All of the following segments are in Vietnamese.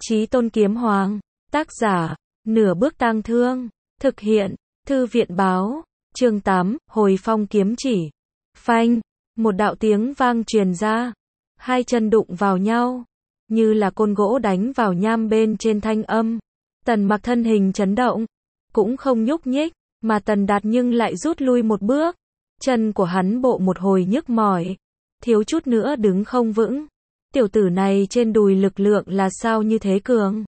Chí Tôn Kiếm Hoàng, tác giả, Nửa Bước Tang Thương, thực hiện, Thư viện báo, chương 8, Hồi Phong Kiếm Chỉ. Phanh, một đạo tiếng vang truyền ra, hai chân đụng vào nhau, như là côn gỗ đánh vào nham bên trên thanh âm. Tần Mặc thân hình chấn động, cũng không nhúc nhích, mà Tần Đạt nhưng lại rút lui một bước. Chân của hắn bộ một hồi nhức mỏi, thiếu chút nữa đứng không vững. Tiểu tử này trên đùi lực lượng là sao như thế cường?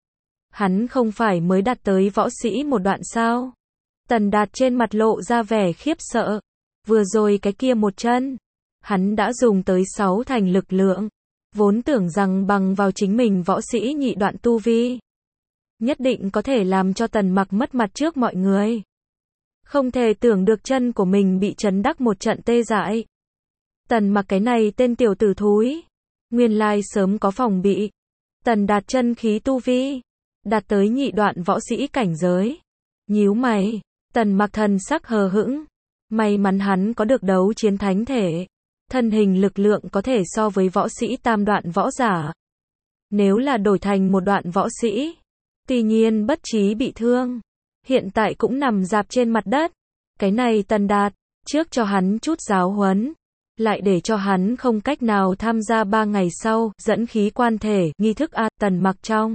Hắn không phải mới đạt tới võ sĩ một đoạn sao? Tần Đạt trên mặt lộ ra vẻ khiếp sợ. Vừa rồi cái kia một chân, hắn đã dùng tới 6 thành lực lượng. Vốn tưởng rằng bằng vào chính mình võ sĩ nhị đoạn tu vi, nhất định có thể làm cho Tần Mặc mất mặt trước mọi người. Không thể tưởng được chân của mình bị chấn đắc một trận tê dại. Tần Mặc cái này tên tiểu tử thúi, nguyên lai sớm có phòng bị. Tần Đạt chân khí tu vi đạt tới nhị đoạn võ sĩ cảnh giới. Nhíu mày, Tần Mặc thần sắc hờ hững. May mắn hắn có được đấu chiến thánh thể, thân hình lực lượng có thể so với võ sĩ tam đoạn võ giả. Nếu là đổi thành một đoạn võ sĩ, tuy nhiên bất trí bị thương, hiện tại cũng nằm rạp trên mặt đất. Cái này Tần Đạt, trước cho hắn chút giáo huấn, lại để cho hắn không cách nào tham gia 3 ngày sau dẫn khí quan thể nghi thức a. Tần Mặc trong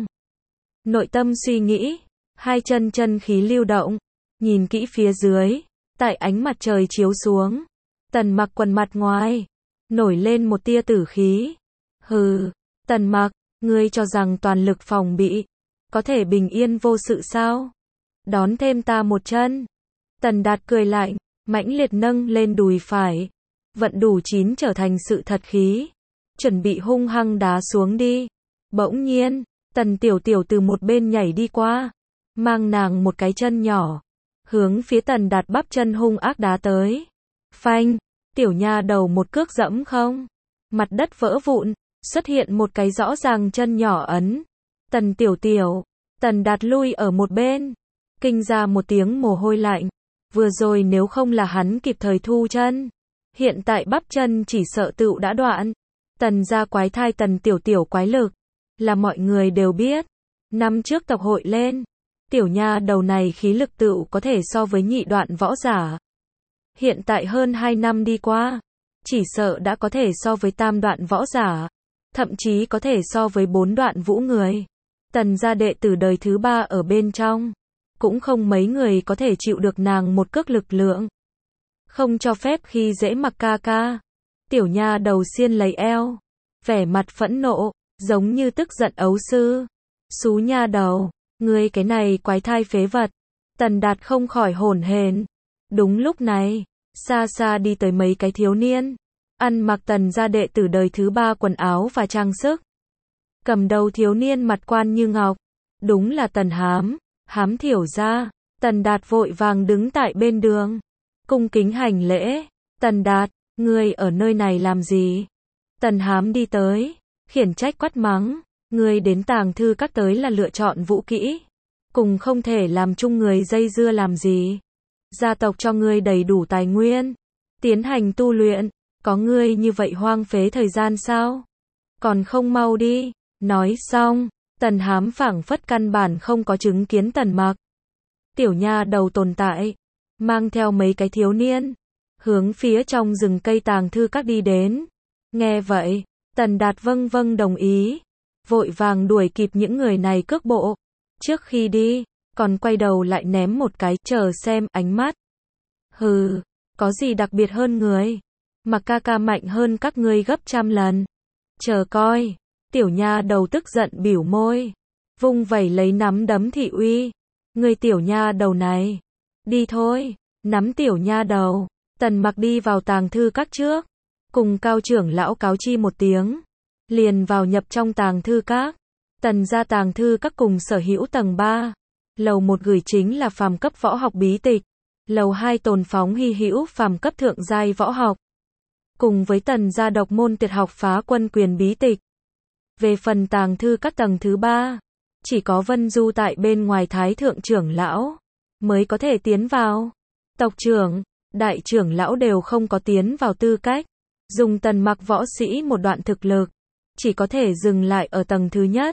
nội tâm suy nghĩ, hai chân khí lưu động, nhìn kỹ phía dưới, tại ánh mặt trời chiếu xuống, Tần Mặc quần mặt ngoài nổi lên một tia tử khí. Hừ, Tần Mặc, ngươi cho rằng toàn lực phòng bị có thể bình yên vô sự sao? Đón thêm ta một chân. Tần Đạt cười lạnh, mãnh liệt nâng lên đùi phải, vận đủ 9 trở thành sự thật khí, chuẩn bị hung hăng đá xuống đi. Bỗng nhiên, Tần Tiểu Tiểu từ một bên nhảy đi qua, mang nàng một cái chân nhỏ, hướng phía Tần Đạt bắp chân hung ác đá tới. Phanh, tiểu nha đầu một cước dẫm không, mặt đất vỡ vụn, xuất hiện một cái rõ ràng chân nhỏ ấn. Tần Tiểu Tiểu, Tần Đạt lui ở một bên, kinh ra một tiếng mồ hôi lạnh. Vừa rồi nếu không là hắn kịp thời thu chân, hiện tại bắp chân chỉ sợ tựu đã đoạn. Tần gia quái thai Tần Tiểu Tiểu quái lực, là mọi người đều biết. Năm trước tập hội lên, tiểu nha đầu này khí lực tựu có thể so với nhị đoạn võ giả. Hiện tại hơn 2 năm đi qua, chỉ sợ đã có thể so với tam đoạn võ giả, thậm chí có thể so với 4 đoạn vũ người. Tần gia đệ tử đời thứ 3 ở bên trong, cũng không mấy người có thể chịu được nàng một cước lực lượng. Không cho phép khi dễ Mặc ca ca. Tiểu nha đầu xiên lấy eo, vẻ mặt phẫn nộ, giống như tức giận ấu sư. Xú nha đầu, ngươi cái này quái thai phế vật. Tần Đạt không khỏi hổn hển. Đúng lúc này, xa xa đi tới mấy cái thiếu niên, ăn mặc Tần gia đệ tử đời thứ 3 quần áo và trang sức. Cầm đầu thiếu niên mặt quan như ngọc, đúng là Tần Hám, Hám Thiểu gia. Tần Đạt vội vàng đứng tại bên đường, cung kính hành lễ. Tần Đạt, ngươi ở nơi này làm gì? Tần Hám đi tới, khiển trách quát mắng, ngươi đến Tàng Thư Các tới là lựa chọn vũ kỹ, cùng không thể làm chung người dây dưa làm gì? Gia tộc cho ngươi đầy đủ tài nguyên, tiến hành tu luyện, có ngươi như vậy hoang phế thời gian sao? Còn không mau đi. Nói xong, Tần Hám phảng phất căn bản không có chứng kiến Tần Mặc. Tiểu nha đầu tồn tại, mang theo mấy cái thiếu niên, hướng phía trong rừng cây Tàng Thư Các đi đến. Nghe vậy, Tần Đạt vâng vâng đồng ý, vội vàng đuổi kịp những người này cước bộ. Trước khi đi, còn quay đầu lại ném một cái chờ xem ánh mắt. Hừ, có gì đặc biệt hơn người? Mặc ca ca mạnh hơn các ngươi gấp trăm lần. Chờ coi. Tiểu nha đầu tức giận bỉu môi, vung vẩy lấy nắm đấm thị uy. Người tiểu nha đầu này, đi thôi. Nắm tiểu nha đầu, Tần Mặc đi vào Tàng Thư Các trước, cùng cao trưởng lão cáo chi một tiếng, liền vào nhập trong Tàng Thư Các. Tần gia Tàng Thư Các cùng sở hữu tầng 3, lầu 1 gửi chính là phàm cấp võ học bí tịch, lầu 2 tồn phóng hy hữu phàm cấp thượng giai võ học, cùng với Tần gia độc môn tuyệt học Phá Quân Quyền bí tịch. Về phần Tàng Thư Các tầng thứ 3, chỉ có Vân Du tại bên ngoài thái thượng trưởng lão mới có thể tiến vào. Tộc trưởng, đại trưởng lão đều không có tiến vào tư cách. Dùng Tần Mặc võ sĩ một đoạn thực lực, chỉ có thể dừng lại ở tầng thứ nhất.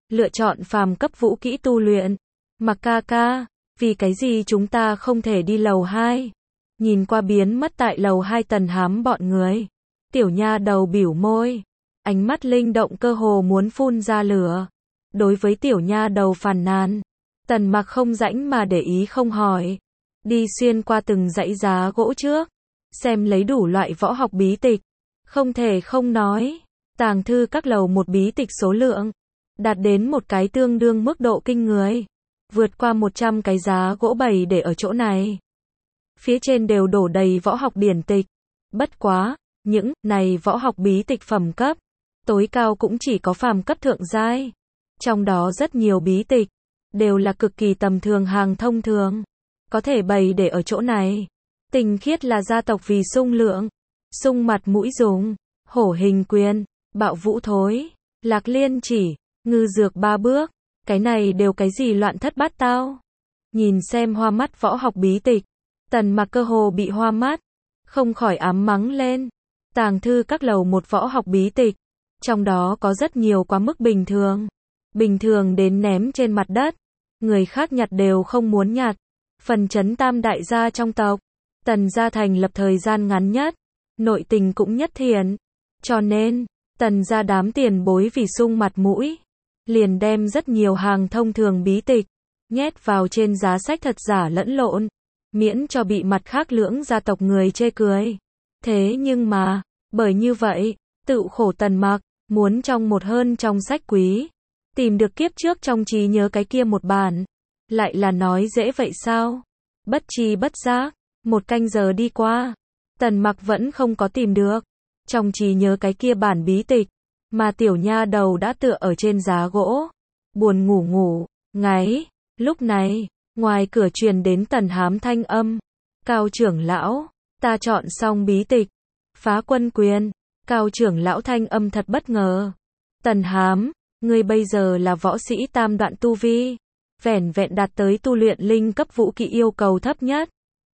lựa chọn phàm cấp vũ kỹ tu luyện. Mặc ca ca, vì cái gì chúng ta không thể đi lầu 2? Nhìn qua biến mất tại lầu 2 Tần Hám bọn người. Tiểu nha đầu bĩu môi, ánh mắt linh động cơ hồ muốn phun ra lửa. Đối với tiểu nha đầu phàn nàn, Tần Mặc không rãnh mà để ý không hỏi. Đi xuyên qua từng dãy giá gỗ trước, xem lấy đủ loại võ học bí tịch. Không thể không nói, tàng thư các lầu một bí tịch số lượng đạt đến một cái tương đương mức độ kinh người. Vượt qua 100 cái giá gỗ bày để ở chỗ này. Phía trên đều đổ đầy võ học điển tịch. Bất quá, những này võ học bí tịch phẩm cấp, tối cao cũng chỉ có phàm cấp thượng giai. Trong đó rất nhiều bí tịch, đều là cực kỳ tầm thường hàng thông thường. Có thể bày để ở chỗ này. Tình khiết là gia tộc vì sung lượng, sung mặt mũi dùng, hổ hình quyền, bạo vũ thối, lạc liên chỉ, ngư dược ba bước. Cái này đều cái gì loạn thất bát tao. Nhìn xem hoa mắt võ học bí tịch, Tần Mặc cơ hồ bị hoa mắt, không khỏi ám mắng lên. Tàng thư các lầu một võ học bí tịch, trong đó có rất nhiều quá mức bình thường. Bình thường đến ném trên mặt đất, người khác nhặt đều không muốn nhặt. Phần chấn tam đại gia trong tộc, Tần gia thành lập thời gian ngắn nhất, nội tình cũng nhất thiện. Cho nên, Tần gia đám tiền bối vì sung mặt mũi, liền đem rất nhiều hàng thông thường bí tịch, nhét vào trên giá sách thật giả lẫn lộn, miễn cho bị mặt khác lưỡng gia tộc người chê cười. Thế nhưng mà, bởi như vậy, tự khổ Tần Mặc, muốn trong một hơn trong sách quý, tìm được kiếp trước trong trí nhớ cái kia một bản. Lại là nói dễ vậy sao? Bất tri bất giác, một canh giờ đi qua, Tần Mặc vẫn không có tìm được trong trí nhớ cái kia bản bí tịch, mà tiểu nha đầu đã tựa ở trên giá gỗ, buồn ngủ ngáy. Lúc này, ngoài cửa truyền đến Tần Hám thanh âm. Cao trưởng lão, ta chọn xong bí tịch, phá quân quyền. Cao trưởng lão thanh âm thật bất ngờ. Tần Hám, ngươi bây giờ là võ sĩ tam đoạn tu vi, vẻn vẹn đạt tới tu luyện linh cấp vũ kỹ yêu cầu thấp nhất.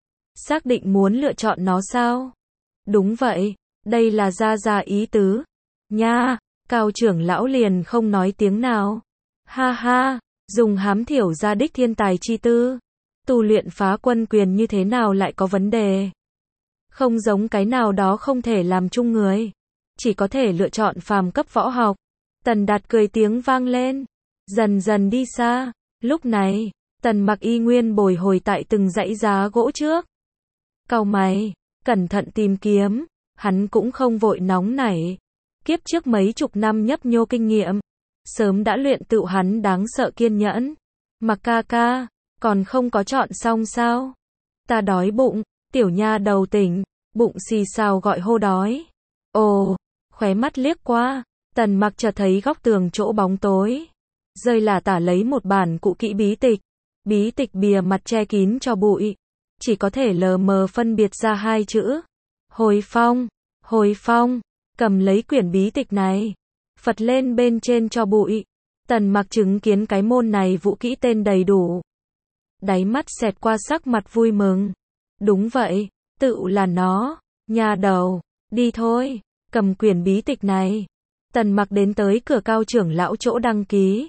Xác định muốn lựa chọn nó sao? Đúng vậy, đây là gia ý tứ. Nha, Cao trưởng lão liền không nói tiếng nào. Ha ha, dùng hám thiểu ra đích thiên tài chi tư. Tu luyện phá quân quyền như thế nào lại có vấn đề? Không giống cái nào đó không thể làm chung người. Chỉ có thể lựa chọn phàm cấp võ học. Tần Đạt cười tiếng vang lên. Dần dần đi xa. Lúc này, Tần Mặc y nguyên bồi hồi tại từng dãy giá gỗ trước. Cau mày, cẩn thận tìm kiếm. Hắn cũng không vội nóng nảy. Kiếp trước mấy chục năm nhấp nhô kinh nghiệm, sớm đã luyện tựu hắn đáng sợ kiên nhẫn. Mặc ca ca, còn không có chọn xong sao? Ta đói bụng. Tiểu nha đầu tỉnh, bụng xì xào gọi hô đói. Ồ, khóe mắt liếc qua, Tần Mặc chợt thấy góc tường chỗ bóng tối, rơi là tả lấy một bản cụ kỹ bí tịch. Bí tịch bìa mặt che kín cho bụi, chỉ có thể lờ mờ phân biệt ra hai chữ. Hồi Phong, Hồi Phong. Cầm lấy quyển bí tịch này, phật lên bên trên cho bụi. Tần Mặc chứng kiến cái môn này vũ kỹ tên đầy đủ, đáy mắt xẹt qua sắc mặt vui mừng. Đúng vậy, tựu là nó. Nhà đầu, đi thôi, cầm quyển bí tịch này. Tần Mặc đến tới cửa Cao trưởng lão chỗ đăng ký.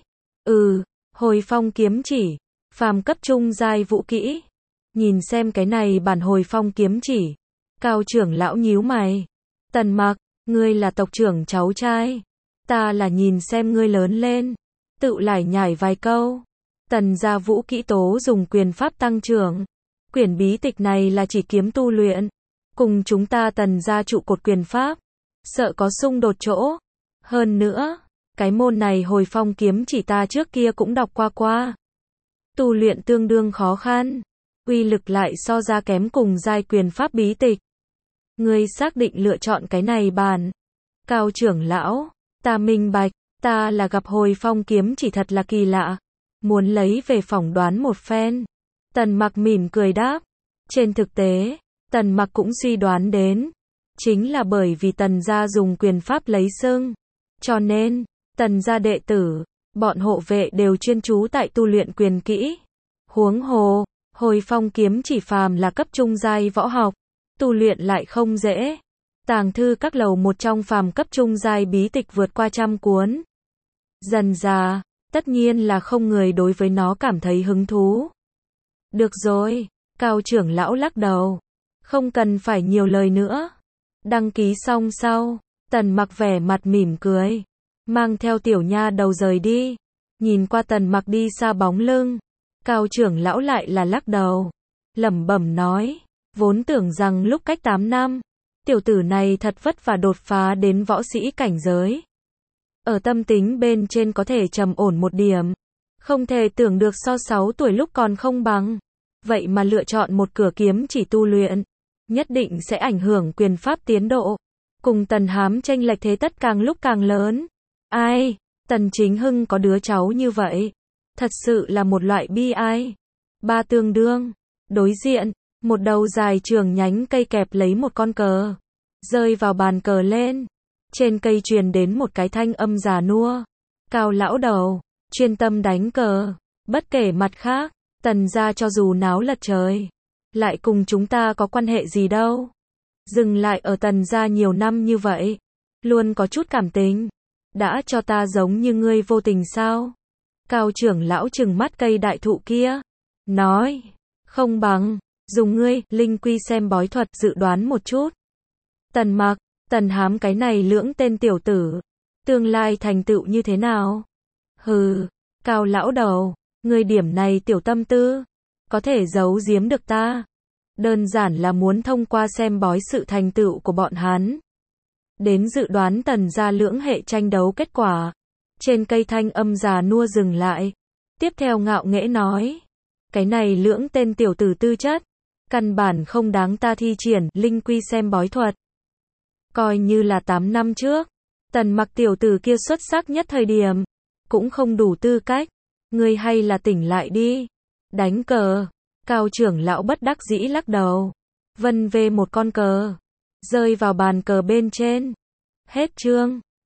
Hồi Phong kiếm chỉ, phàm cấp trung giai vũ kỹ. Nhìn xem cái này bản Hồi Phong kiếm chỉ, Cao trưởng lão nhíu mày. Tần Mặc, ngươi là tộc trưởng cháu trai, ta là nhìn xem ngươi lớn lên, tự lải nhải vài câu. Tần gia vũ kỹ tố dùng quyền pháp tăng trưởng. Quyển bí tịch này là chỉ kiếm tu luyện, cùng chúng ta Tần gia trụ cột quyền pháp, sợ có xung đột chỗ. Hơn nữa, cái môn này Hồi Phong kiếm chỉ ta trước kia cũng đọc qua. Tu luyện tương đương khó khăn, uy lực lại so ra kém cùng giai quyền pháp bí tịch. Ngươi xác định lựa chọn cái này bản? Cao trưởng lão, ta minh bạch, ta là gặp Hồi Phong kiếm chỉ thật là kỳ lạ, muốn lấy về phỏng đoán một phen. Tần Mặc mỉm cười đáp. Trên thực tế, Tần Mặc cũng suy đoán đến, chính là bởi vì Tần gia dùng quyền pháp lấy xưng, cho nên, Tần gia đệ tử, bọn hộ vệ đều chuyên chú tại tu luyện quyền kỹ. Huống hồ, Hồi Phong kiếm chỉ phàm là cấp trung giai võ học, tu luyện lại không dễ. Tàng thư các lầu một trong phàm cấp trung giai bí tịch vượt qua 100 cuốn. Dần dà, Tất nhiên là không người đối với nó cảm thấy hứng thú. Được rồi, Cao trưởng lão lắc đầu. Không cần phải nhiều lời nữa. Đăng ký xong sau, Tần Mặc vẻ mặt mỉm cười, mang theo tiểu nha đầu rời đi. Nhìn qua Tần Mặc đi xa bóng lưng, Cao trưởng lão lại là lắc đầu, lẩm bẩm nói, vốn tưởng rằng lúc cách 8 năm, tiểu tử này thật vất vả đột phá đến võ sĩ cảnh giới. Ở tâm tính bên trên có thể trầm ổn một điểm, không thể tưởng được so 6 tuổi lúc còn không bằng. Vậy mà lựa chọn một cửa kiếm chỉ tu luyện, nhất định sẽ ảnh hưởng quyền pháp tiến độ. Cùng Tần Hám chênh lệch thế tất càng lúc càng lớn. Ai, Tần Chính Hưng có đứa cháu như vậy, thật sự là một loại bi ai. Ba tương đương, đối diện, một đầu dài trường nhánh cây kẹp lấy một con cờ, rơi vào bàn cờ lên. Trên cây truyền đến một cái thanh âm già nua. Cao lão đầu, chuyên tâm đánh cờ, bất kể mặt khác, Tần gia cho dù náo lật trời, lại cùng chúng ta có quan hệ gì đâu. Dừng lại ở Tần gia nhiều năm như vậy, luôn có chút cảm tình. Đã cho ta giống như ngươi vô tình sao? Cao trưởng lão trừng mắt cây đại thụ kia, nói, không bằng, dùng ngươi, linh quy xem bói thuật dự đoán một chút. Tần Mặc, Tần Hám cái này lưỡng tên tiểu tử, tương lai thành tựu như thế nào? Hừ, Cao lão đầu, ngươi điểm này tiểu tâm tư, có thể giấu giếm được ta. Đơn giản là muốn thông qua xem bói sự thành tựu của bọn hắn, đến dự đoán Tần gia lưỡng hệ tranh đấu kết quả. Trên cây thanh âm già nua dừng lại, tiếp theo ngạo nghễ nói, cái này lưỡng tên tiểu tử tư chất, căn bản không đáng ta thi triển linh quy xem bói thuật. Coi như là 8 năm trước, Tần Mặc tiểu tử kia xuất sắc nhất thời điểm, cũng không đủ tư cách. Ngươi hay là tỉnh lại đi. Đánh cờ. Cao trưởng lão bất đắc dĩ lắc đầu, vân về một con cờ, rơi vào bàn cờ bên trên. Hết chương.